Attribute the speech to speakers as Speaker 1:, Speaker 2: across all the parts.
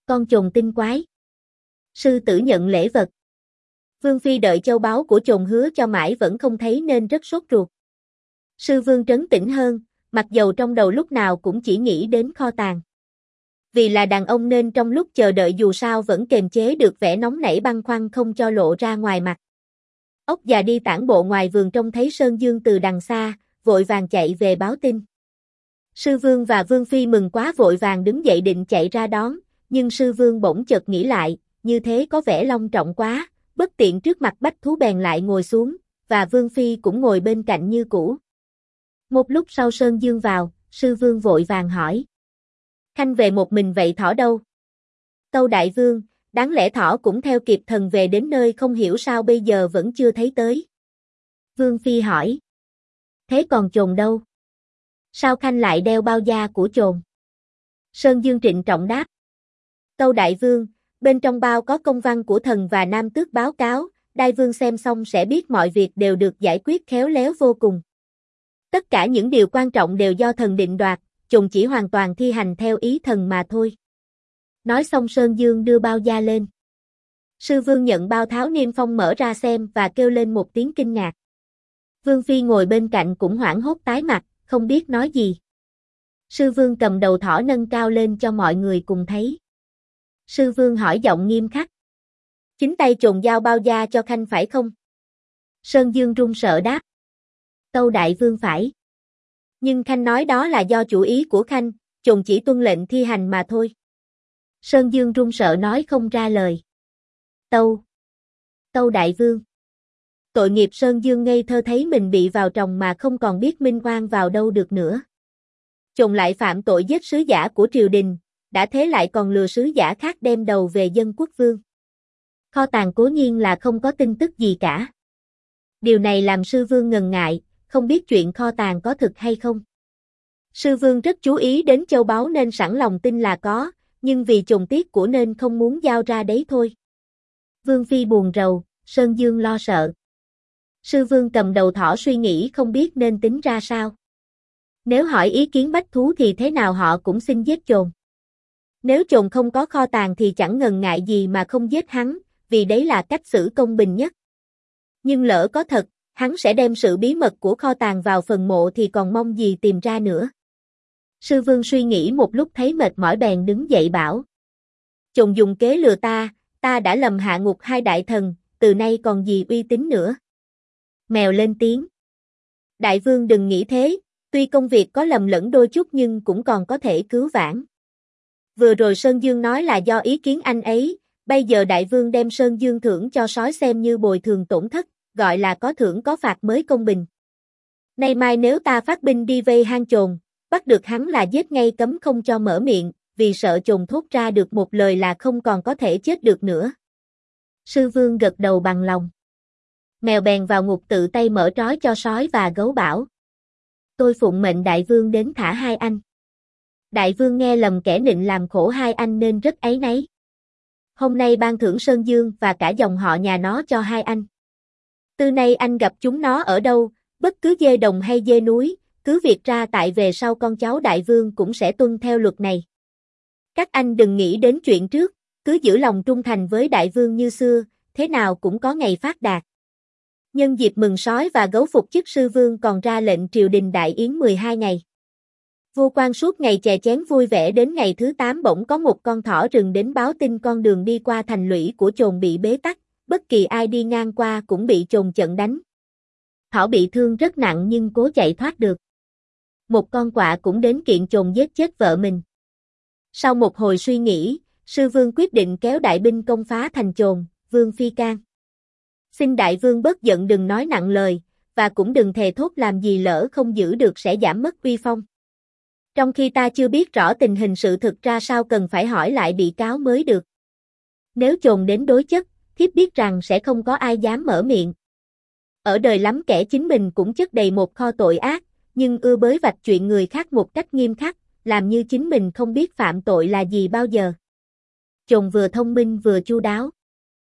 Speaker 1: Con chồn tinh quái. Sư tử nhận lễ vật. Vương Phi đợi châu báu của chồn hứa cho mãi vẫn không thấy nên rất sốt ruột. Sư Vương trấn tĩnh hơn, mặc dầu trong đầu lúc nào cũng chỉ nghĩ đến kho tàng. Vì là đàn ông nên trong lúc chờ đợi dù sao vẫn kềm chế được vẻ nóng nảy băn khoăn không cho lộ ra ngoài mặt. Ốc già đi tản bộ ngoài vườn trông thấy Sơn Dương từ đằng xa, vội vàng chạy về báo tin. Sư Vương và Vương Phi mừng quá vội vàng đứng dậy định chạy ra đón, nhưng Sư Vương bỗng chợt nghĩ lại, như thế có vẻ long trọng quá, bất tiện trước mặt bách thú bèn lại ngồi xuống, và Vương Phi cũng ngồi bên cạnh như cũ. Một lúc sau Sơn Dương vào, Sư Vương vội vàng hỏi. Khanh về một mình vậy thỏ đâu? Tâu đại vương, đáng lẽ thỏ cũng theo kịp thần về đến nơi không hiểu sao bây giờ vẫn chưa thấy tới. Vương Phi hỏi. Thế còn chồn đâu? Sao Khanh lại đeo bao da của chồn? Sơn Dương trịnh trọng đáp. Tâu đại vương, bên trong bao có công văn của thần và nam tước báo cáo, đại vương xem xong sẽ biết mọi việc đều được giải quyết khéo léo vô cùng. Tất cả những điều quan trọng đều do thần định đoạt, chồn chỉ hoàn toàn thi hành theo ý thần mà thôi. Nói xong Sơn Dương đưa bao da lên. Sư Vương nhận bao tháo niêm phong mở ra xem và kêu lên một tiếng kinh ngạc. Vương Phi ngồi bên cạnh cũng hoảng hốt tái mặt, không biết nói gì. Sư Vương cầm đầu thỏ nâng cao lên cho mọi người cùng thấy. Sư Vương hỏi giọng nghiêm khắc. Chính tay chồn giao bao da cho Khanh phải không? Sơn Dương run sợ đáp. Tâu đại vương phải. Nhưng Khanh nói đó là do chủ ý của Khanh, chồn chỉ tuân lệnh thi hành mà thôi. Sơn Dương run sợ nói không ra lời. Tâu đại vương. Tội nghiệp Sơn Dương ngây thơ thấy mình bị vào tròng mà không còn biết minh oan vào đâu được nữa. Chồn lại phạm tội giết sứ giả của triều đình, đã thế lại còn lừa sứ giả khác đem đầu về dân quốc vương. Kho tàng cố nhiên là không có tin tức gì cả. Điều này làm Sư Vương ngần ngại, không biết chuyện kho tàng có thực hay không. Sư Vương rất chú ý đến châu báu nên sẵn lòng tin là có, nhưng vì chồn tiếc của nên không muốn giao ra đấy thôi. Vương Phi buồn rầu, Sơn Dương lo sợ. Sư Vương cầm đầu thỏ suy nghĩ không biết nên tính ra sao. Nếu hỏi ý kiến bách thú thì thế nào họ cũng xin giết chồn. Nếu chồn không có kho tàng thì chẳng ngần ngại gì mà không giết hắn, vì đấy là cách xử công bình nhất. Nhưng lỡ có thật, hắn sẽ đem sự bí mật của kho tàng vào phần mộ thì còn mong gì tìm ra nữa. Sư Vương suy nghĩ một lúc thấy mệt mỏi bèn đứng dậy bảo. Chồn dùng kế lừa ta đã lầm hạ ngục hai đại thần, từ nay còn gì uy tín nữa. Mèo lên tiếng. Đại vương đừng nghĩ thế, tuy công việc có lầm lẫn đôi chút nhưng cũng còn có thể cứu vãn. Vừa rồi Sơn Dương nói là do ý kiến anh ấy, bây giờ đại vương đem Sơn Dương thưởng cho sói xem như bồi thường tổn thất, gọi là có thưởng có phạt mới công bình. Nay mai nếu ta phát binh đi vây hang chồn, bắt được hắn là giết ngay cấm không cho mở miệng, vì sợ chồn thốt ra được một lời là không còn có thể chết được nữa. Sư Vương gật đầu bằng lòng. Mèo bèn vào ngục tự tay mở trói cho sói và gấu bảo. Tôi phụng mệnh đại vương đến thả hai anh. Đại vương nghe lầm kẻ nịnh làm khổ hai anh nên rất áy náy. Hôm nay ban thưởng Sơn Dương và cả dòng họ nhà nó cho hai anh. Từ nay anh gặp chúng nó ở đâu, bất cứ dê đồng hay dê núi, cứ việc ra tại về sau con cháu đại vương cũng sẽ tuân theo luật này. Các anh đừng nghĩ đến chuyện trước, cứ giữ lòng trung thành với đại vương như xưa, thế nào cũng có ngày phát đạt. Nhân dịp mừng sói và gấu phục chức Sư Vương còn ra lệnh triều đình đại yến 12 ngày. Vua quan suốt ngày chè chén vui vẻ đến ngày thứ 8 bỗng có một con thỏ rừng đến báo tin con đường đi qua thành lũy của chồn bị bế tắc, bất kỳ ai đi ngang qua cũng bị chồn chận đánh. Thỏ bị thương rất nặng nhưng cố chạy thoát được. Một con quạ cũng đến kiện chồn giết chết vợ mình. Sau một hồi suy nghĩ, Sư Vương quyết định kéo đại binh công phá thành chồn, Vương Phi can. Xin đại vương bớt giận đừng nói nặng lời, và cũng đừng thề thốt làm gì lỡ không giữ được sẽ giảm mất uy phong. Trong khi ta chưa biết rõ tình hình sự thực ra sao cần phải hỏi lại bị cáo mới được. Nếu chồn đến đối chất, thiếp biết rằng sẽ không có ai dám mở miệng. Ở đời lắm kẻ chính mình cũng chất đầy một kho tội ác, nhưng ưa bới vạch chuyện người khác một cách nghiêm khắc, làm như chính mình không biết phạm tội là gì bao giờ. Chồn vừa thông minh vừa chu đáo.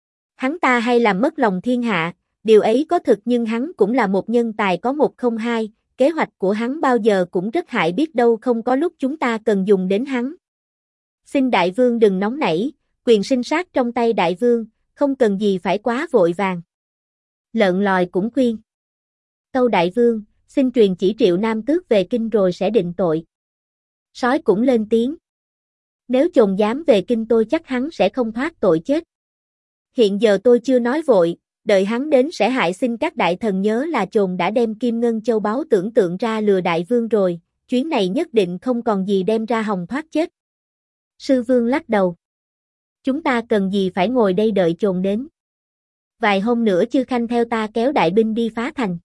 Speaker 1: Hắn ta hay làm mất lòng thiên hạ, điều ấy có thực nhưng hắn cũng là một nhân tài có 102, kế hoạch của hắn bao giờ cũng rất hại biết đâu không có lúc chúng ta cần dùng đến hắn. Xin đại vương đừng nóng nảy, quyền sinh sát trong tay đại vương, không cần gì phải quá vội vàng. Lợn lòi cũng khuyên. Tâu đại vương, xin truyền chỉ Triệu Nam Tước về kinh rồi sẽ định tội. Sói cũng lên tiếng. Nếu chồn dám về kinh tôi chắc hắn sẽ không thoát tội chết. Hiện giờ tôi chưa nói vội, đợi hắn đến sẽ hại, xin các đại thần nhớ là chồn đã đem kim ngân châu báu tưởng tượng ra lừa đại vương rồi, chuyến này nhất định không còn gì đem ra hòng thoát chết. Sư vương lắc đầu. Chúng ta cần gì phải ngồi đây đợi chồn đến. Vài hôm nữa Chư Khanh theo ta kéo đại binh đi phá thành.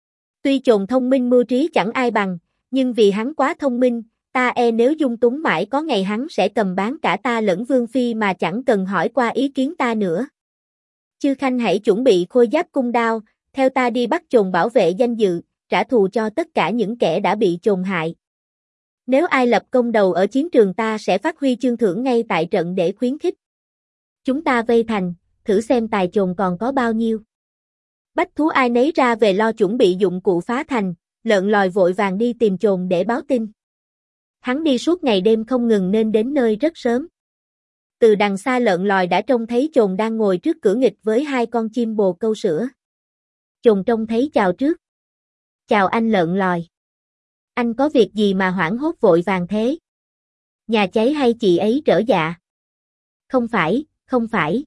Speaker 1: Tuy chồn thông minh mưu trí chẳng ai bằng, nhưng vì hắn quá thông minh, ta e nếu dung túng mãi có ngày hắn sẽ cầm bán cả ta lẫn vương phi mà chẳng cần hỏi qua ý kiến ta nữa. Chư Khanh hãy chuẩn bị khôi giáp cung đao, theo ta đi bắt chồn bảo vệ danh dự, trả thù cho tất cả những kẻ đã bị chồn hại. Nếu ai lập công đầu ở chiến trường ta sẽ phát huy chương thưởng ngay tại trận để khuyến khích. Chúng ta vây thành, thử xem tài chồn còn có bao nhiêu. Bách thú ai nấy ra về lo chuẩn bị dụng cụ phá thành, lợn lòi vội vàng đi tìm chồn để báo tin. Hắn đi suốt ngày đêm không ngừng nên đến nơi rất sớm. Từ đằng xa lợn lòi đã trông thấy chồn đang ngồi trước cửa nghịch với hai con chim bồ câu sữa. Chồn trông thấy chào trước. Chào anh lợn lòi. Anh có việc gì mà hoảng hốt vội vàng thế? Nhà cháy hay chị ấy trở dạ? Không phải, không phải.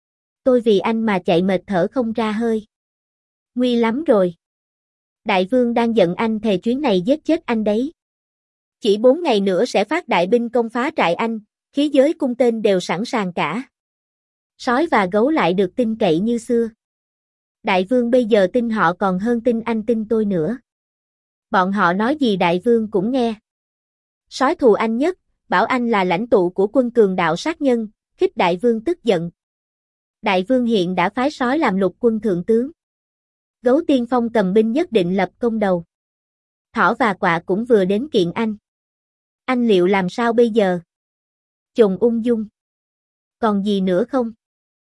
Speaker 1: Tôi vì anh mà chạy mệt thở không ra hơi. Nguy lắm rồi. Đại vương đang giận anh thề chuyến này giết chết anh đấy. Chỉ 4 ngày nữa sẽ phát đại binh công phá trại anh, khí giới cung tên đều sẵn sàng cả. Sói và gấu lại được tin cậy như xưa. Đại vương bây giờ tin họ còn hơn tin anh tin tôi nữa. Bọn họ nói gì đại vương cũng nghe. Sói thù anh nhất, bảo anh là lãnh tụ của quân cường đạo sát nhân, khích đại vương tức giận. Đại vương hiện đã phái sói làm lục quân thượng tướng. Gấu tiên phong cầm binh nhất định lập công đầu. Thỏ và quạ cũng vừa đến kiện anh. Anh liệu làm sao bây giờ? Chồn ung dung. Còn gì nữa không?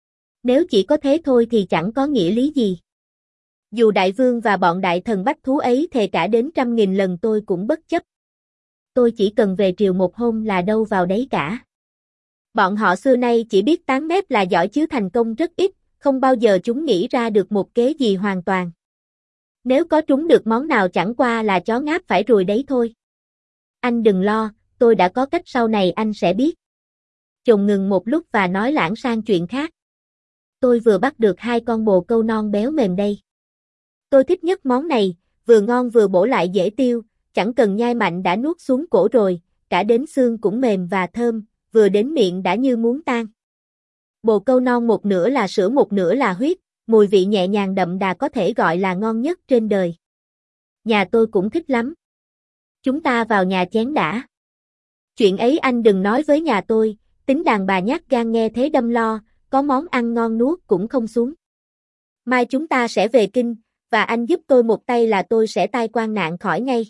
Speaker 1: Nếu chỉ có thế thôi thì chẳng có nghĩa lý gì. Dù đại vương và bọn đại thần bách thú ấy thề cả đến 100.000 lần tôi cũng bất chấp. Tôi chỉ cần về triều một hôm là đâu vào đấy cả. Bọn họ xưa nay chỉ biết tán mép là giỏi chứ thành công rất ít, không bao giờ chúng nghĩ ra được một kế gì hoàn toàn. Nếu có trúng được món nào chẳng qua là chó ngáp phải ruồi đấy thôi. Anh đừng lo, tôi đã có cách sau này anh sẽ biết. Chồn ngừng một lúc và nói lãng sang chuyện khác. Tôi vừa bắt được 2 con bồ câu non béo mềm đây. Tôi thích nhất món này, vừa ngon vừa bổ lại dễ tiêu, chẳng cần nhai mạnh đã nuốt xuống cổ rồi, cả đến xương cũng mềm và thơm, vừa đến miệng đã như muốn tan. Bồ câu non một nửa là sữa một nửa là huyết, mùi vị nhẹ nhàng đậm đà có thể gọi là ngon nhất trên đời. Nhà tôi cũng thích lắm. Chúng ta vào nhà chén đã. Chuyện ấy anh đừng nói với nhà tôi, tính đàn bà nhát gan nghe thế đâm lo, có món ăn ngon nuốt cũng không xuống. Mai chúng ta sẽ về kinh, và anh giúp tôi một tay là tôi sẽ tai qua nạn khỏi ngay.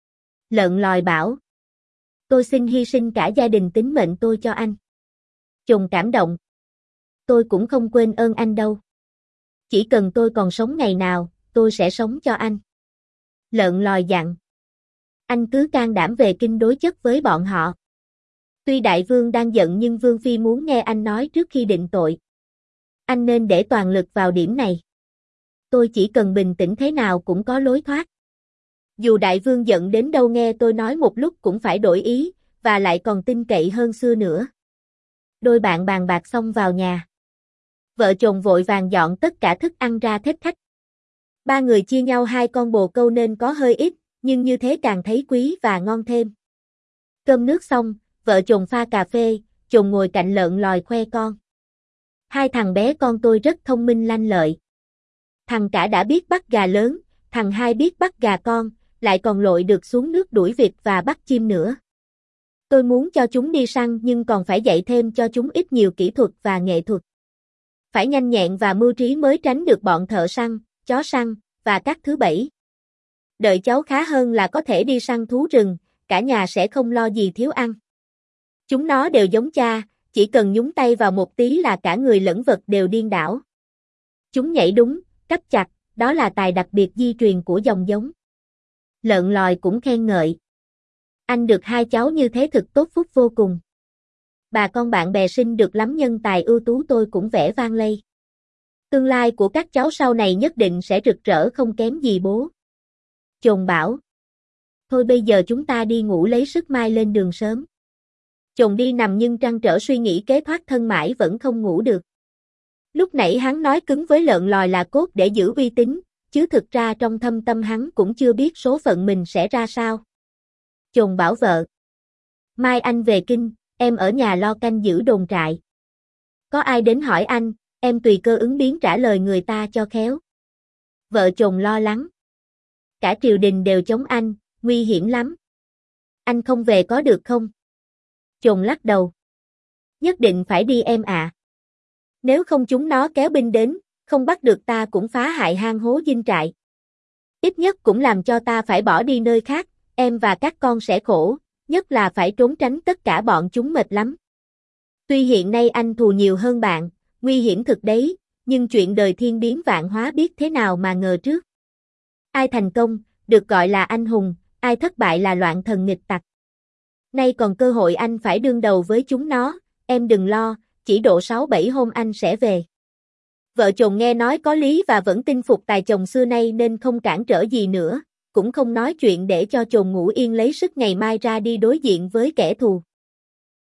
Speaker 1: Lợn lòi bảo. Tôi xin hy sinh cả gia đình tính mệnh tôi cho anh. Chồn cảm động. Tôi cũng không quên ơn anh đâu. Chỉ cần tôi còn sống ngày nào, tôi sẽ sống cho anh. Lợn lòi dặn. Anh cứ can đảm về kinh đối chất với bọn họ. Tuy đại vương đang giận nhưng vương phi muốn nghe anh nói trước khi định tội. Anh nên để toàn lực vào điểm này. Tôi chỉ cần bình tĩnh thế nào cũng có lối thoát. Dù đại vương giận đến đâu nghe tôi nói một lúc cũng phải đổi ý, và lại còn tin cậy hơn xưa nữa. Đôi bạn bàn bạc xong vào nhà. Vợ chồng vội vàng dọn tất cả thức ăn ra thết khách. 3 người chia nhau 2 con bồ câu nên có hơi ít, nhưng như thế càng thấy quý và ngon thêm. Cơm nước xong, vợ chồng pha cà phê, chồng ngồi cạnh lợn lòi khoe con. 2 thằng bé con tôi rất thông minh lanh lợi. Thằng cả đã biết bắt gà lớn, thằng hai biết bắt gà con, lại còn lội được xuống nước đuổi vịt và bắt chim nữa. Tôi muốn cho chúng đi săn nhưng còn phải dạy thêm cho chúng ít nhiều kỹ thuật và nghệ thuật. Phải nhanh nhẹn và mưu trí mới tránh được bọn thợ săn, chó săn, và các thứ bẫy. Đợi cháu khá hơn là có thể đi săn thú rừng, cả nhà sẽ không lo gì thiếu ăn. Chúng nó đều giống cha, chỉ cần nhúng tay vào một tí là cả người lẫn vật đều điên đảo. Chúng nhảy đúng, cấp chặt, đó là tài đặc biệt di truyền của dòng giống. Lợn lòi cũng khen ngợi. Anh được 2 cháu như thế thực tốt phúc vô cùng. bà con bạn bè sinh được lắm nhân tài ưu tú tôi cũng vẻ vang lây. Tương lai của các cháu sau này nhất định sẽ rực rỡ không kém gì bố. Chồn bảo. Thôi bây giờ chúng ta đi ngủ lấy sức mai lên đường sớm. Chồn đi nằm nhưng trăn trở suy nghĩ kế thoát thân mãi vẫn không ngủ được. Lúc nãy hắn nói cứng với lợn lòi là cốt để giữ uy tín, chứ thực ra trong thâm tâm hắn cũng chưa biết số phận mình sẽ ra sao. Chồn bảo vợ. Mai anh về kinh, em ở nhà lo canh giữ đồn trại. Có ai đến hỏi anh, em tùy cơ ứng biến trả lời người ta cho khéo. Vợ chồng lo lắng. Cả triều đình đều chống anh, nguy hiểm lắm. Anh không về có được không? Chồn lắc đầu. Nhất định phải đi em ạ. Nếu không chúng nó kéo binh đến, không bắt được ta cũng phá hại hang hố dinh trại. Ít nhất cũng làm cho ta phải bỏ đi nơi khác, em và các con sẽ khổ, nhất là phải trốn tránh tất cả bọn chúng mệt lắm. Tuy hiện nay anh thù nhiều hơn bạn, nguy hiểm thực đấy, nhưng chuyện đời thiên biến vạn hóa biết thế nào mà ngờ trước. Ai thành công, được gọi là anh hùng, ai thất bại là loạn thần nghịch tặc. Nay còn cơ hội anh phải đương đầu với chúng nó, em đừng lo, chỉ độ 6-7 hôm anh sẽ về. Vợ chồng nghe nói có lý và vẫn tin phục tài chồng xưa nay nên không cản trở gì nữa, cũng không nói chuyện để cho chồng ngủ yên lấy sức ngày mai ra đi đối diện với kẻ thù.